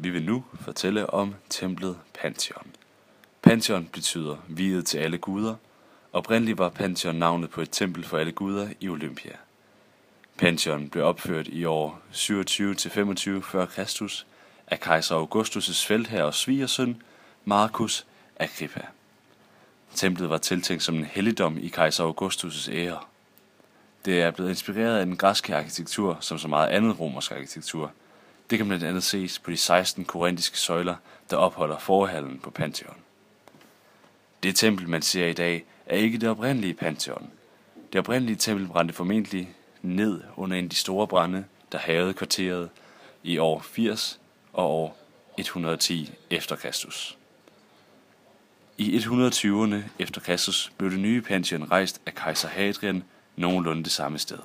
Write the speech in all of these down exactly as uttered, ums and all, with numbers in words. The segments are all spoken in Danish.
Vi vil nu fortælle om templet Pantheon. Pantheon betyder viet til alle guder. Oprindeligt var Pantheon navnet på et tempel for alle guder i Olympia. Pantheon blev opført i år syvogtyve til femogtyve før Kristus af kejser Augustus' feltherre og svigersøn Marcus Agrippa. Templet var tiltænkt som en helligdom i kejser Augustus' ære. Det er blevet inspireret af den græske arkitektur som så meget andet romersk arkitektur. Det kan blandt andet ses på de seksten korintiske søjler, der opholder forhallen på Pantheon. Det tempel, man ser i dag, er ikke det oprindelige Pantheon. Det oprindelige tempel brændte formentlig ned under en af de store brande, der hærgede kvarteret i år firs og år et hundrede og ti efter Kristus. I et hundrede og tyverne efter Kristus blev det nye Pantheon rejst af kejser Hadrian nogenlunde det samme sted.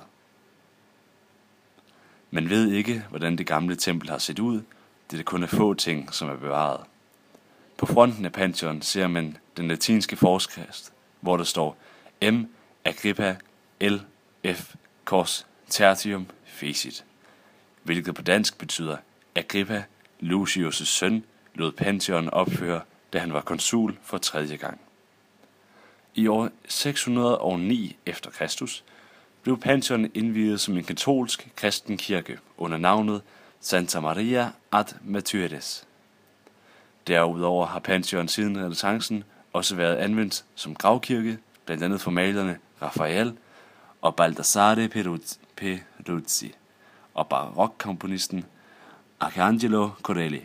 Man ved ikke, hvordan det gamle tempel har set ud, det er kun er få ting, som er bevaret. På fronten af Pantheon ser man den latinske forskrift, hvor der står M. Agrippa L. F. Cors Tertium Fecit, hvilket på dansk betyder Agrippa, Lucius' søn, lod Pantheon opføre, da han var konsul for tredje gang. I år seks hundrede og ni efter Kristus blev Pantheon indviet som en katolsk kristen kirke under navnet Santa Maria ad Martyres. Derudover har Pantheon siden renæssancen også været anvendt som gravkirke, blandt andet for malerne Raphael og Baldassare Peruzzi og barokkomponisten Arcangelo Corelli.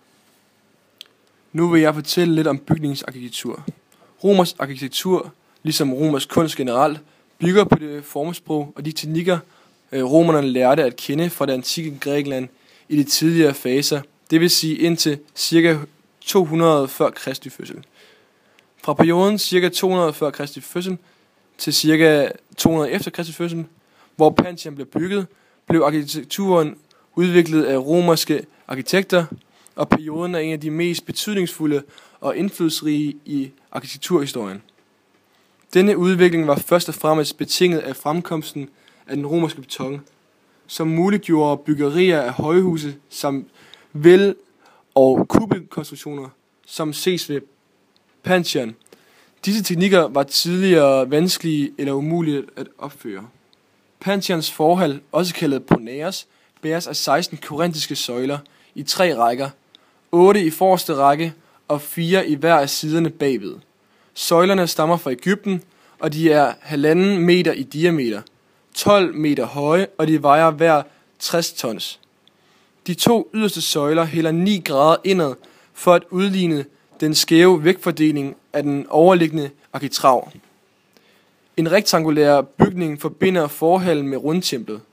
Nu vil jeg fortælle lidt om bygningsarkitektur. Romersk arkitektur, ligesom romersk kunst generelt, bygger på det formsprog og de teknikker, romerne lærte at kende fra det antikke Grækenland i de tidligere faser, det vil sige indtil ca. to hundrede før Kristi fødsel. Fra perioden ca. to hundrede før Kristi fødsel til ca. to hundrede efter Kristi fødsel, hvor Pantheon blev bygget, blev arkitekturen udviklet af romerske arkitekter, og perioden er en af de mest betydningsfulde og indflydelsesrige i arkitekturhistorien. Denne udvikling var først og fremmest betinget af fremkomsten af den romerske beton, som muliggjorde byggerier af højhuse samt væld- og kuppelkonstruktioner, som ses ved Pantheon. Disse teknikker var tidligere vanskelige eller umulige at opføre. Pantheons forhal, også kaldet pronaos, bæres af seksten korintiske søjler i tre rækker, otte i forreste række og fire i hver af siderne bagved. Søjlerne stammer fra Egypten, og de er halvanden meter i diameter, tolv meter høje, og de vejer hver tres tons. De to yderste søjler hælder ni grader indad for at udligne den skæve vægtfordeling af den overliggende arkitrav. En rektangulær bygning forbinder forhallen med rundtemplet.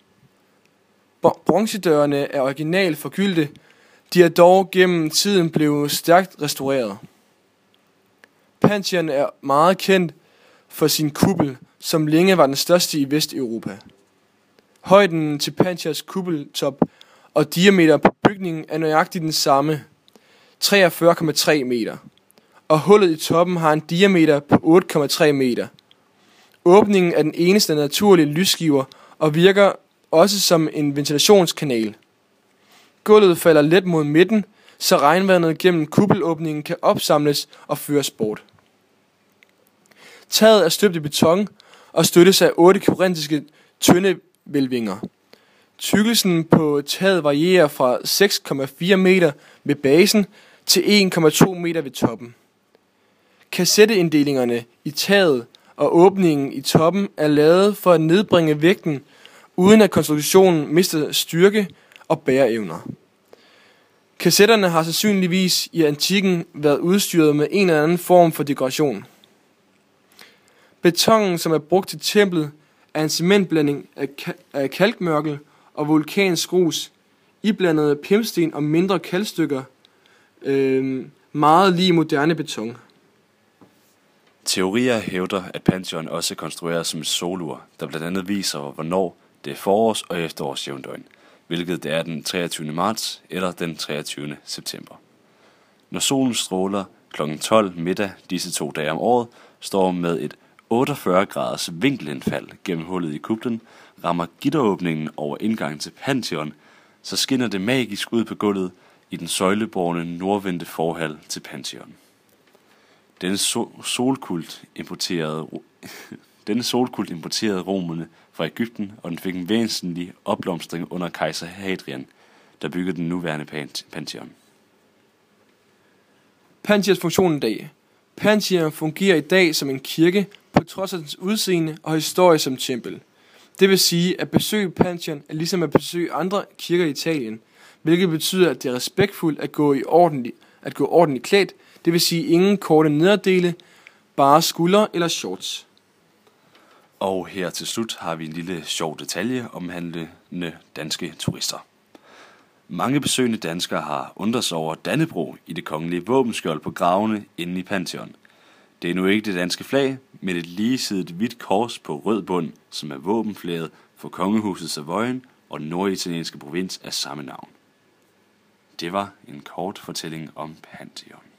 Bronzedørene er originalt forgyldte, de er dog gennem tiden blevet stærkt restaureret. Pantheon er meget kendt for sin kuppel, som længe var den største i Vesteuropa. Højden til Pantheons kuppeltop og diameter på bygningen er nøjagtigt den samme, treogfyrre komma tre meter, og hullet i toppen har en diameter på otte komma tre meter. Åbningen er den eneste naturlige lysgiver og virker også som en ventilationskanal. Gulvet falder let mod midten, så regnvandet gennem kuppelåbningen kan opsamles og føres bort. Taget er støbt i beton og støttes af otte korintiske tøndehvælvinger. Tykkelsen på taget varierer fra seks komma fire meter ved basen til en komma to meter ved toppen. Kassetteinddelingerne i taget og åbningen i toppen er lavet for at nedbringe vægten, uden at konstruktionen mister styrke og bæreevner. Kassetterne har sandsynligvis i antikken været udstyret med en eller anden form for dekoration. Betonen, som er brugt til templet, er en cementblanding af, ka- af kalkmørkel og vulkansk grus, iblandet pimpsten og mindre kalkstykker, øh, meget lige moderne beton. Teorier hævder, at Pantheon også er konstrueret som et solur, der blandt andet viser, hvornår det er forårs- og efterårsjævndøgn, hvilket det er den treogtyvende marts eller den treogtyvende september. Når solen stråler klokken tolv middag disse to dage om året, står med et otteogfyrre graders vinkelindfald gennem hullet i kuplen, rammer gitteråbningen over indgangen til Pantheon, så skinner det magisk ud på gulvet i den søjleborne nordvendte forhal til Pantheon. Denne so- solkult importerede Denne solkult importerede romerne fra Egypten, og den fik en væsentlig opblomstring under kejser Hadrian, der byggede den nuværende Pantheon. Pantheons funktion i dag. Pantheon fungerer i dag som en kirke, på trods af dens udseende og historie som tempel. Det vil sige, at besøge Pantheon er ligesom at besøge andre kirker i Italien, hvilket betyder, at det er respektfuldt at gå, i ordentlig, at gå ordentligt klædt, det vil sige ingen korte nederdele, bare skuldre eller shorts. Og her til slut har vi en lille sjov detalje omhandlende danske turister. Mange besøgende danskere har undret sig over Dannebrog i det kongelige våbenskjold på gravene inde i Pantheon. Det er nu ikke det danske flag, men et ligesidet hvidt kors på rød bund, som er våbenflaget for kongehuset Savoyen og den norditalienske provins af samme navn. Det var en kort fortælling om Pantheon.